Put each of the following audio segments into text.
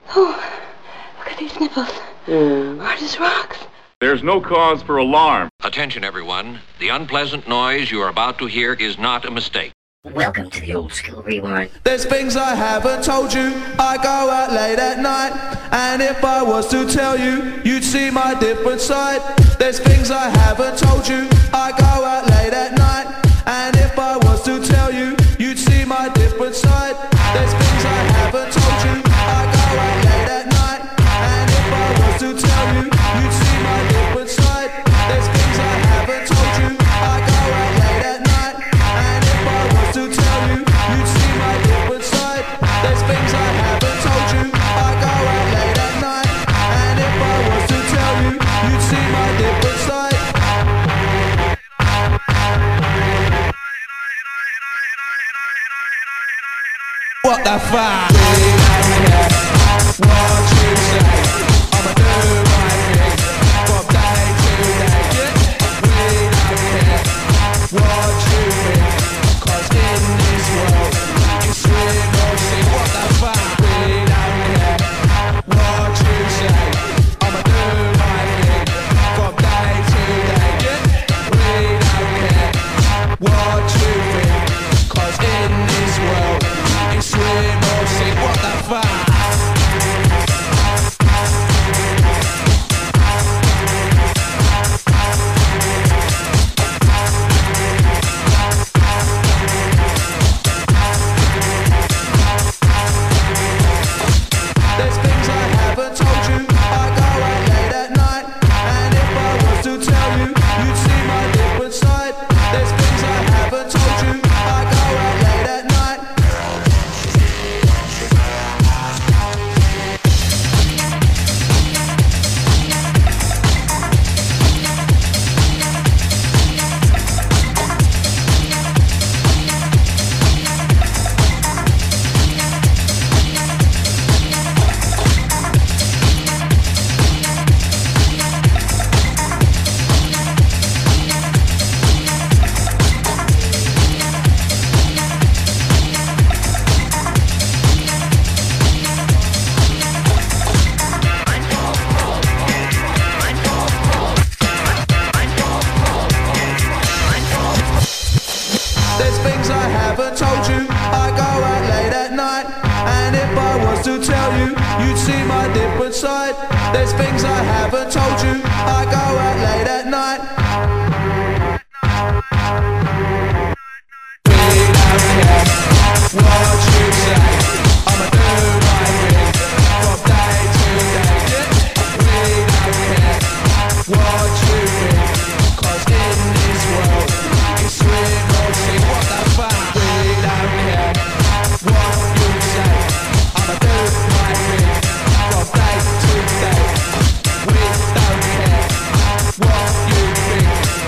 Oh, look at these nipples. Hard as rocks. There's no cause for alarm. Attention, everyone. The unpleasant noise you are about to hear is not a mistake. Welcome to the Old School Rewind. There's things I haven't told you. I go out late at night, and if I was to tell you, you'd see my different side. There's things I haven't told you. I go out late at night, and if I was to tell you, you'd see my different side. There's things I haven't told you. I go out late at night, and if I was to tell you, you'd see my different side. There's things I haven't told you. I go out late at night, and if I was to tell you, you'd see my different side. There's things I haven't told you. I go out late at night, and if I was to tell you, you'd see my different side. What the fuck? We don't care what you say. I'ma do my thing from day to day. We don't care what you think, 'cause in this world you swim or sink. What the fuck? We don't care what you say. I'ma do my thing from day to day. We don't care what you think, 'cause in this world you swim or sink. What the fuck? There's things I haven't told you. I go out late at night, and if I was to tell you, you'd see my different side. There's things I haven't told you. I go out late at night. There's things I haven't told you. I go out late at night, and if I was to tell you, you'd see my different side. There's things I haven't told you. I go out late at night. We don't care what you say. I'ma do my thing from day to day. We don't care what you think, 'cause in this world you swim or sink. What the fuck? We don't care what you say. I'ma do my thing from day to day. We don't care what you think,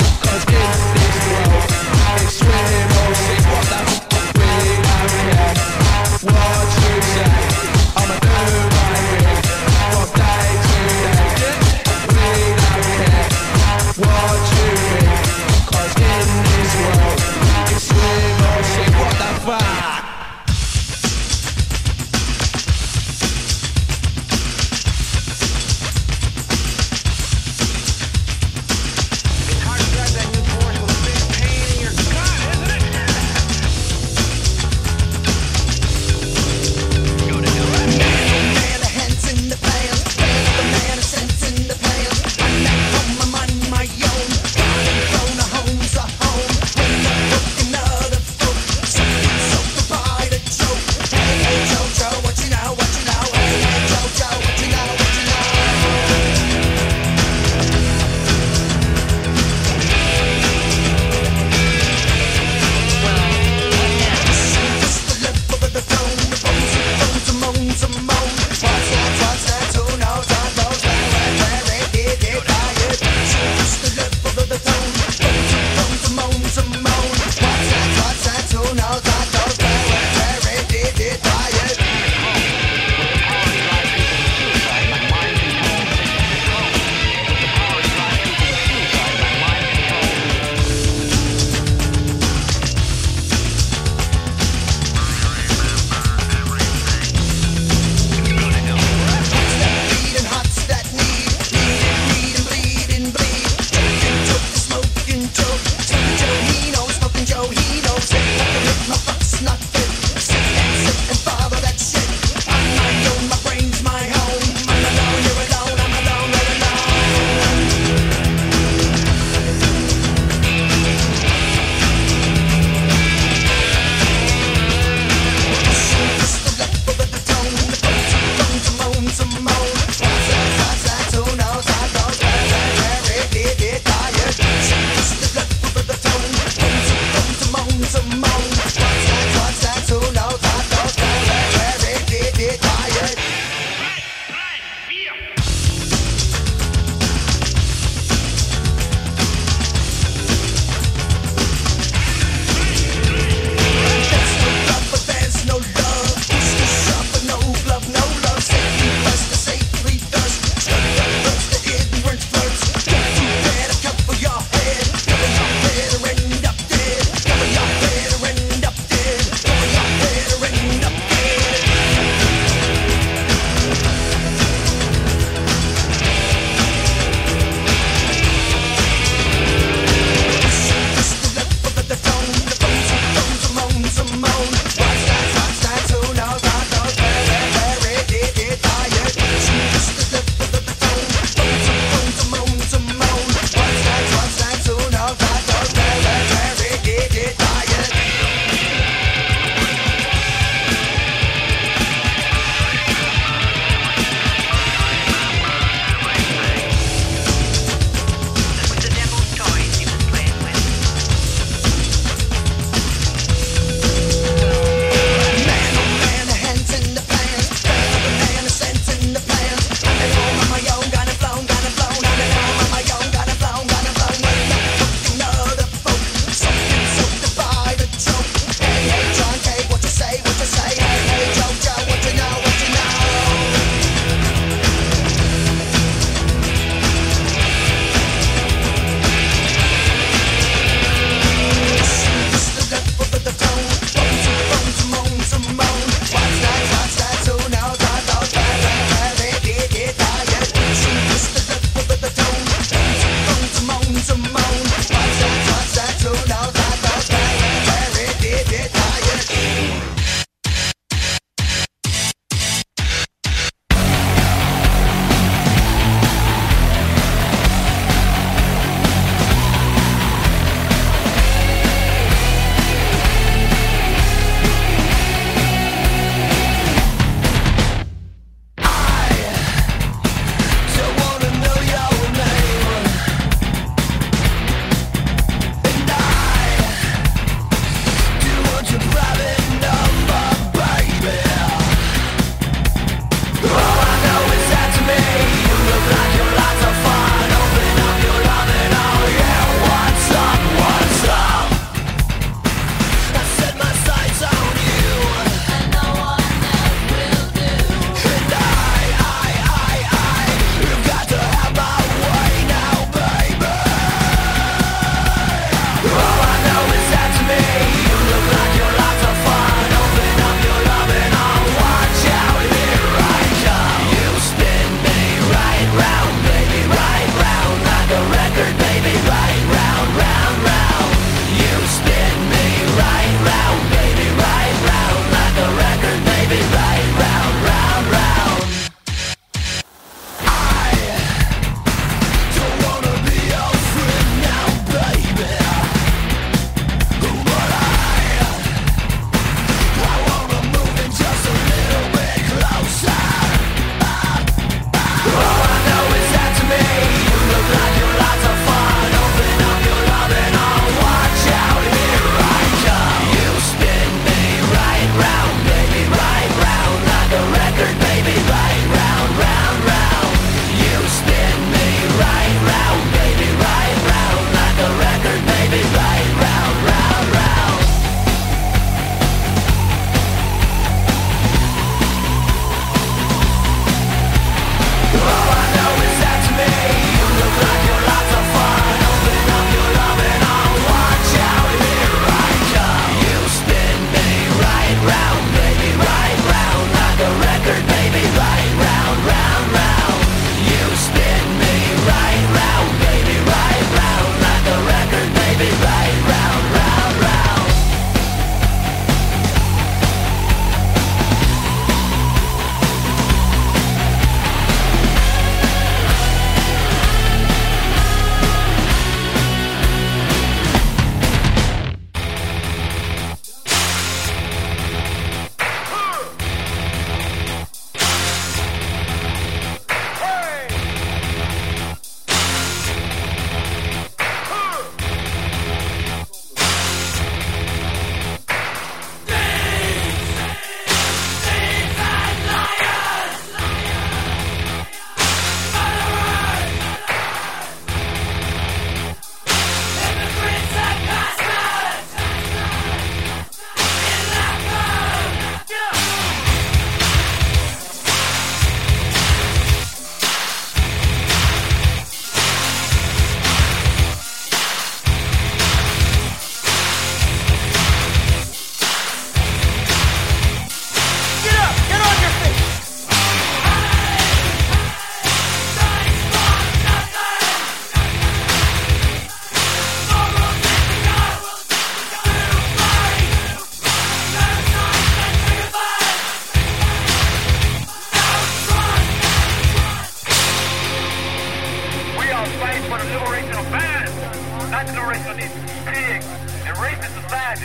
operates on these pigs and racist society.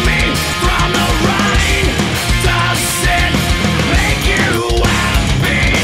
Be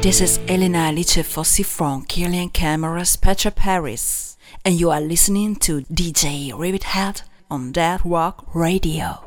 This is Elena Alice Fossi from Killian Cameras Petra Paris, and you are listening to DJ Rabbit on That Rock Radio.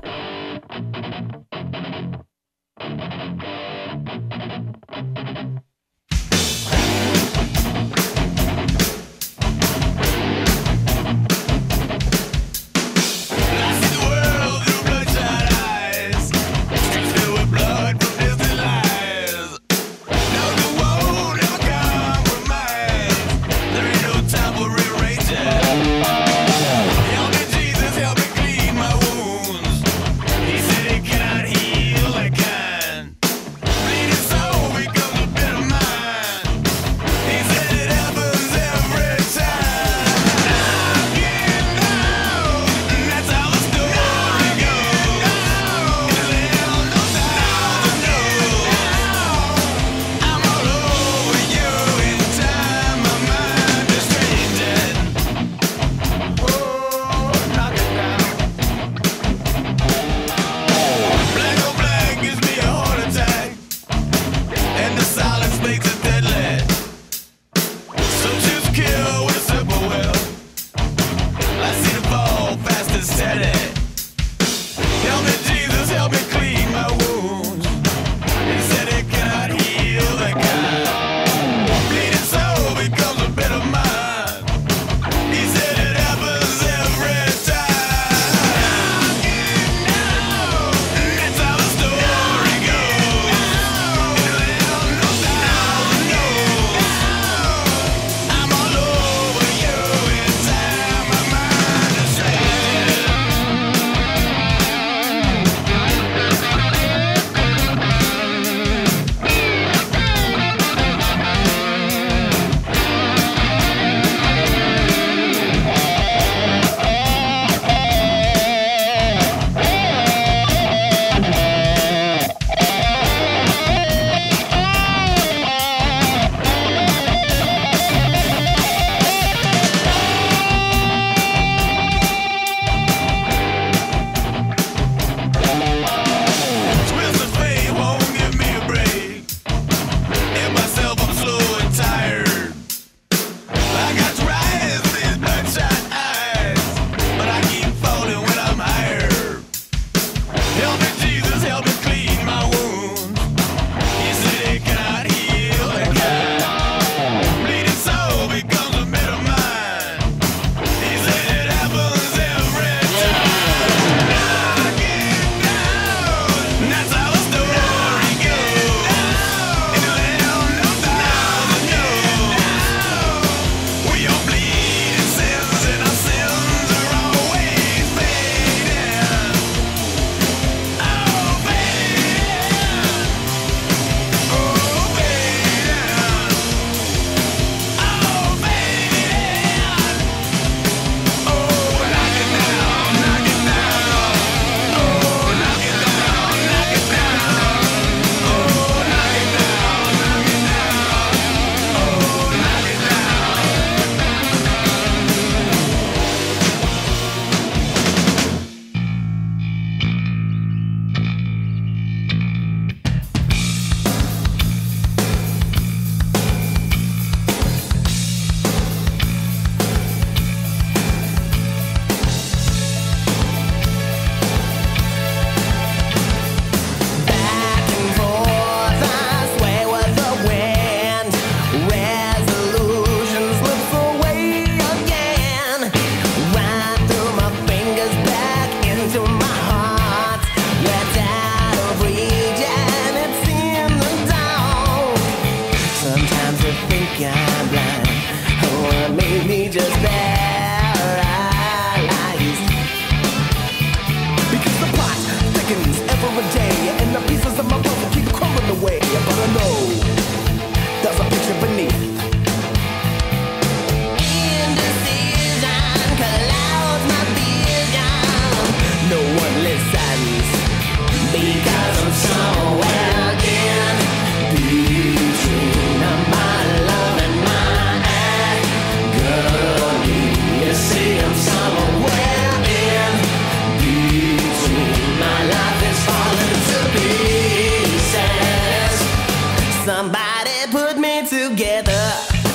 Somebody put me together.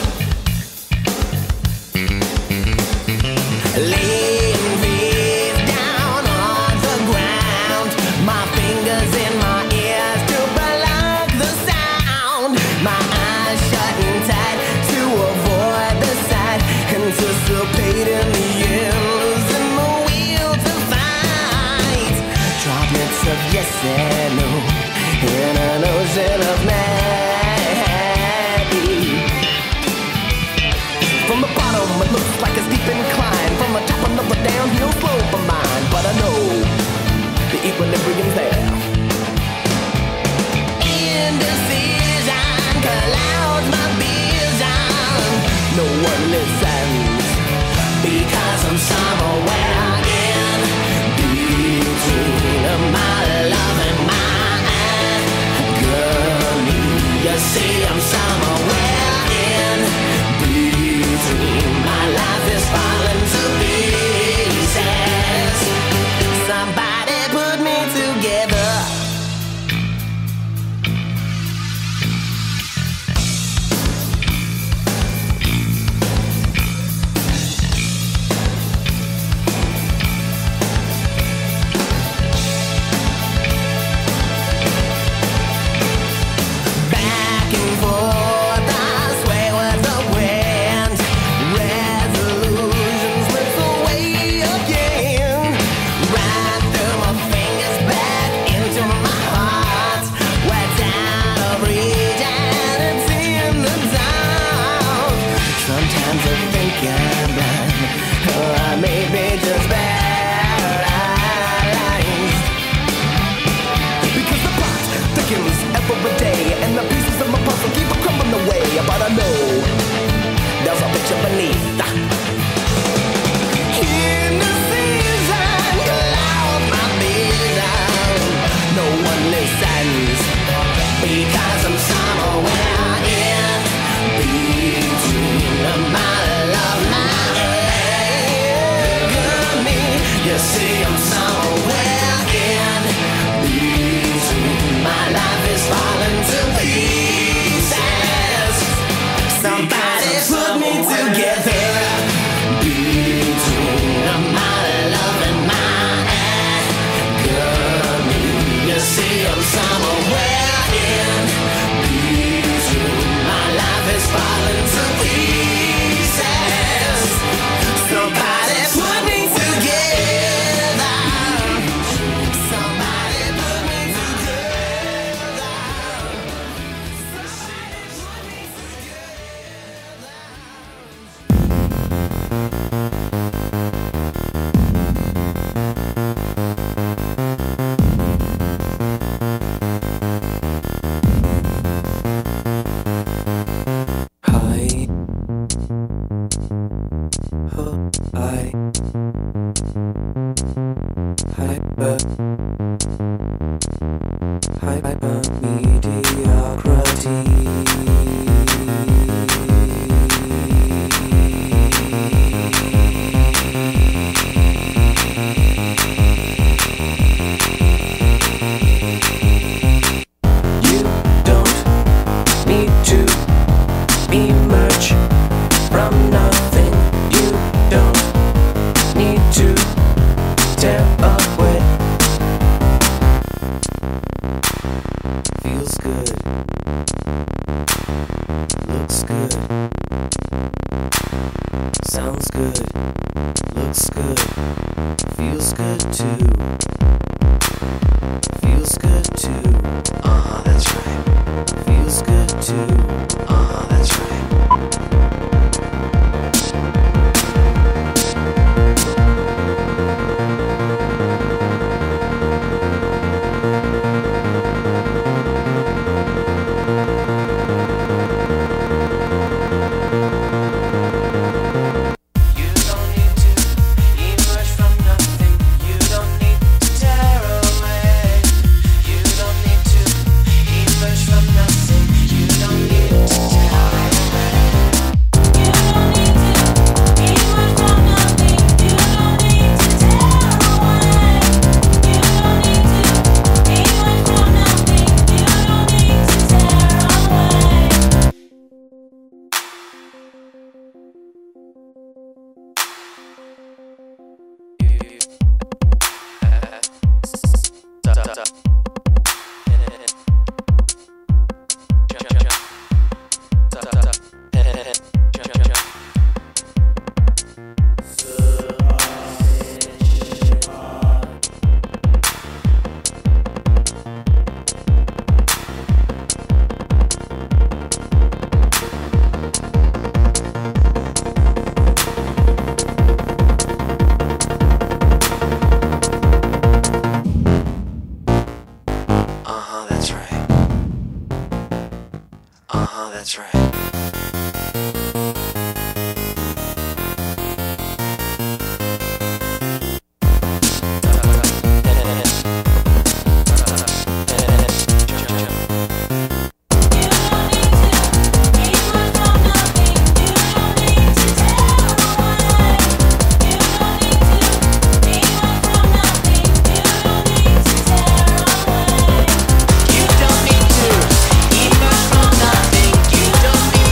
Laying face down on the ground, my fingers in my ears to block the sound, my eyes shutting tight to avoid the sight, anticipating the end, losing the will to fight. Droplets of yes and no in an ocean of maybe. From the bottom it looks like a steep incline, from the top another downhill slope of mine, but I know the equilibrium's there. Indecision clouds my vision. No one listens because I'm somewhere in between my love and my agony. You see, I'm somewhere in between. My life is falling to pieces. Somebody put me together. Back and forth, I sway with the wind. Resolutions slips away again. Right through my fingers, back into my heart. Where down of reach and it's in the dark. Sometimes I think I'm blind, or I may be just paralyzed. Because the plot thickens every day, and the pieces of my puzzle keep crumbling away. But I know there's a picture beneath. Indecision clouds my vision. No one listens because I'm somewhere in between my love, my agony. You see, I'm somewhere in between. My life is falling to pieces. Somebody put me together between my love and my agony. You see, I'm somewhere in between. My life is falling to pieces. Somebody put me together. Somebody put me together. Oh, that's right. You don't need to eat much from nothing. You don't need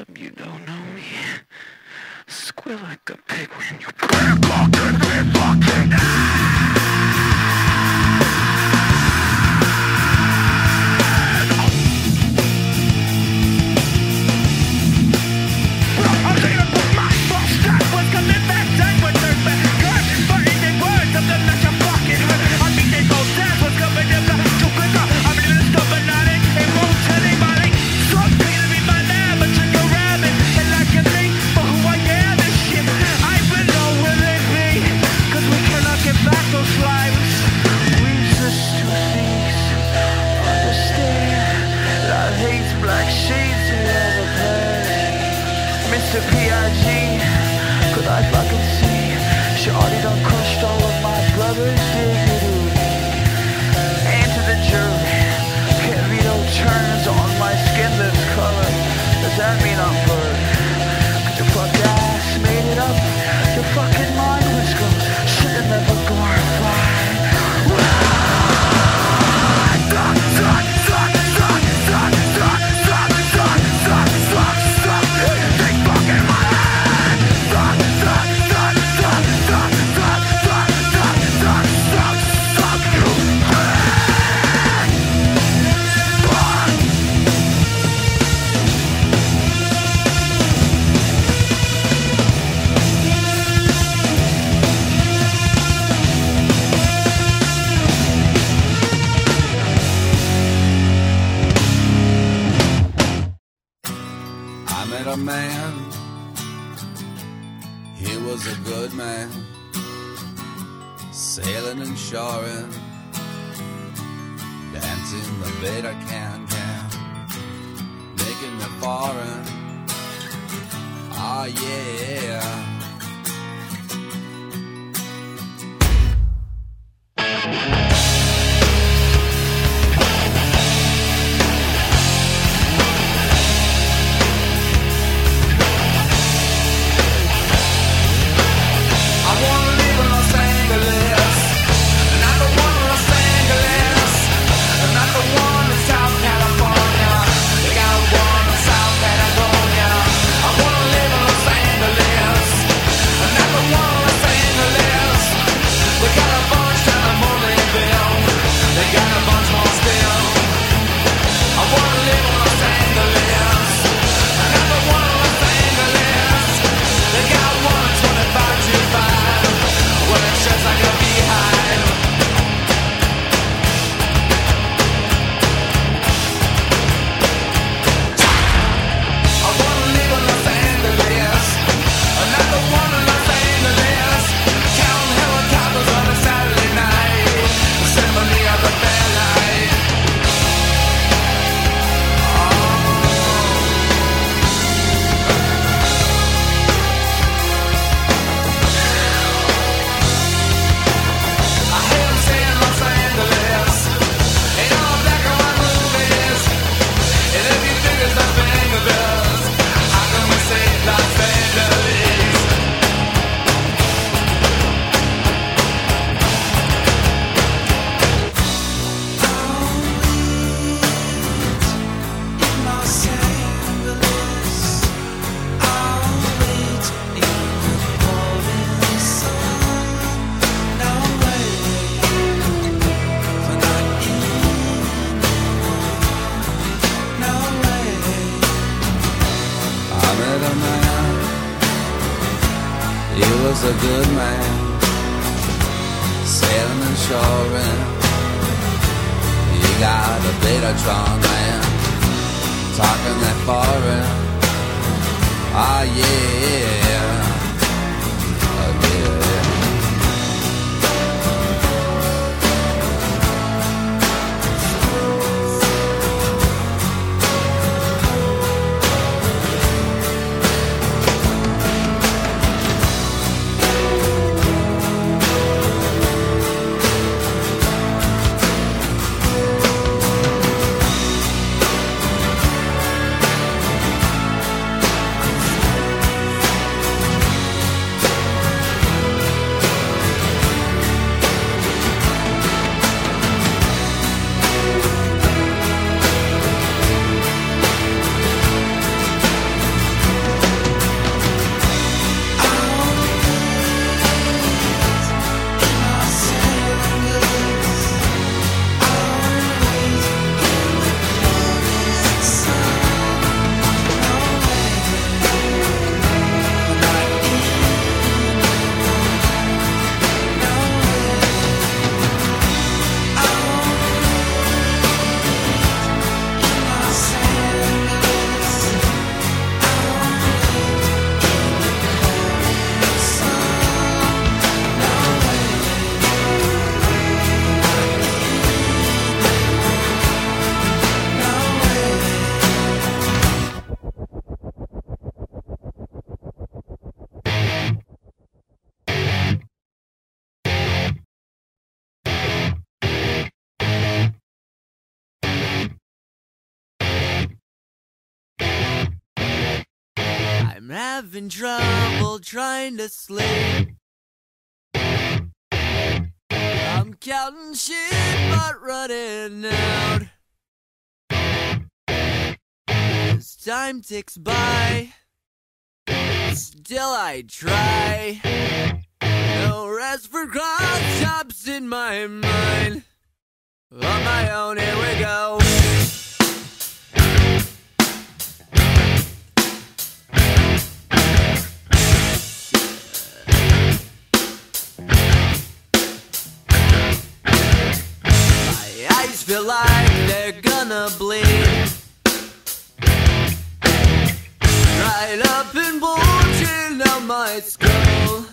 club, you don't know me. Squeal like a pig when you play a fucking Mr. P.I.G. Could I fucking see? Shorty done crushed all of my brother's dignity. And to the jury, Carito turns on my skin this color. Does that mean I'm blurred? Cause your fuck ass made it up. Your fucking mind was gone. Should've never glorified. A man, he was a good man, sailing and shoring, dancing the beta can, making me foreign, oh yeah. was a good man, sailing and shoring. You got a bit of Tron man, talking that foreign. Ah yeah, oh yeah. I'm having trouble trying to sleep. I'm counting sheep but running out. As time ticks by, still I try. No rest for cross chops in my mind. On my own, here we go. My eyes feel like they're gonna bleed. Right up and bulging down my skull.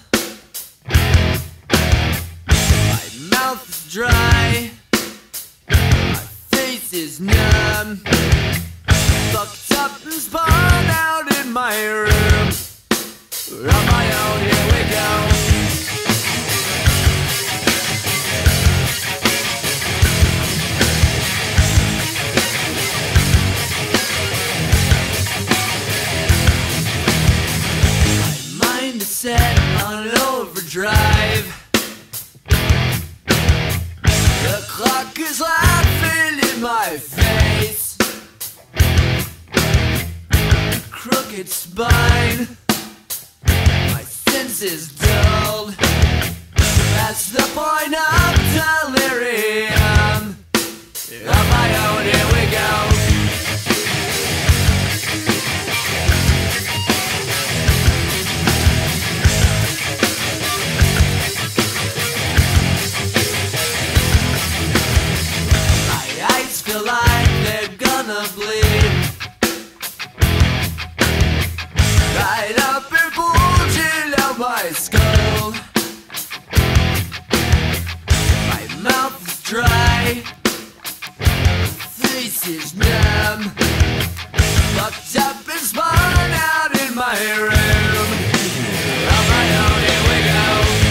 My mouth is dry. My face is numb. Fucked up and spun out in my room. On my own, here we go. Set on overdrive. The clock is laughing in my face. Crooked spine. My senses dulled. That's the point of delirium. On my own, here we go. Feel like they're gonna bleed. Right up and bulging out my skull. My mouth is dry. Face is numb. Fucked up and spun out in my room. On my own, here we go.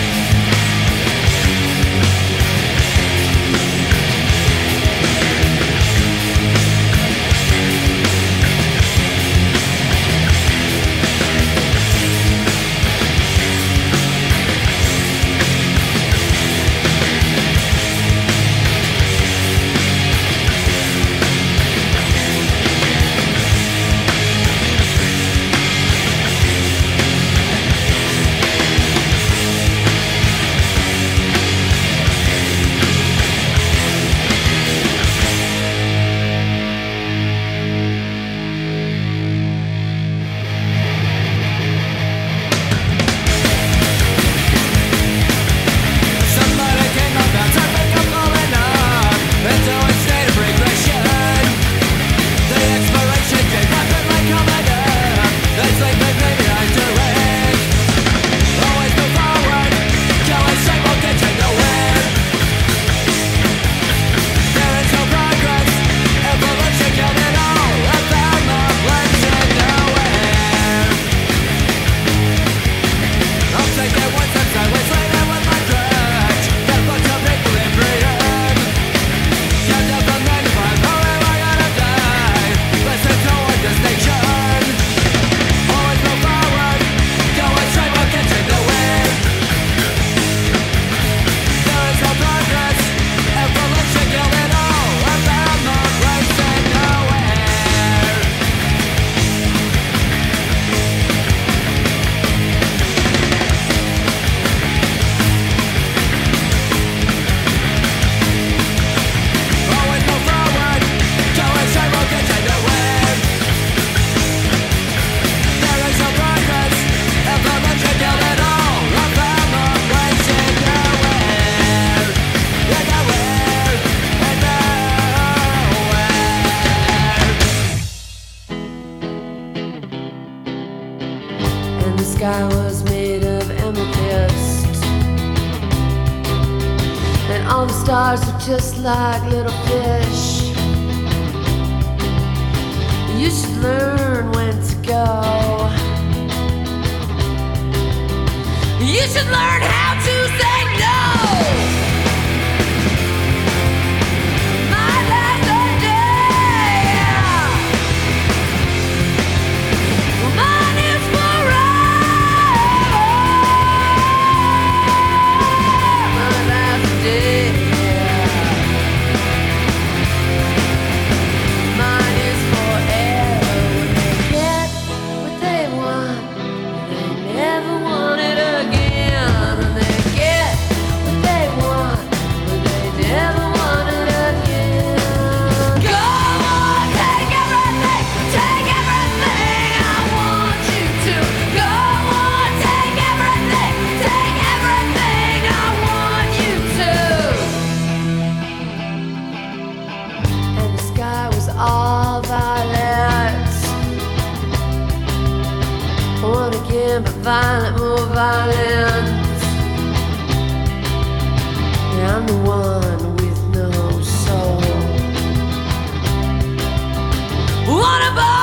sky was made of amethyst, and all the stars were just like little fish. You should learn when to go. You should learn how to say no. My last day, mine is for again, but violent, more violent. I'm the one with no soul. What about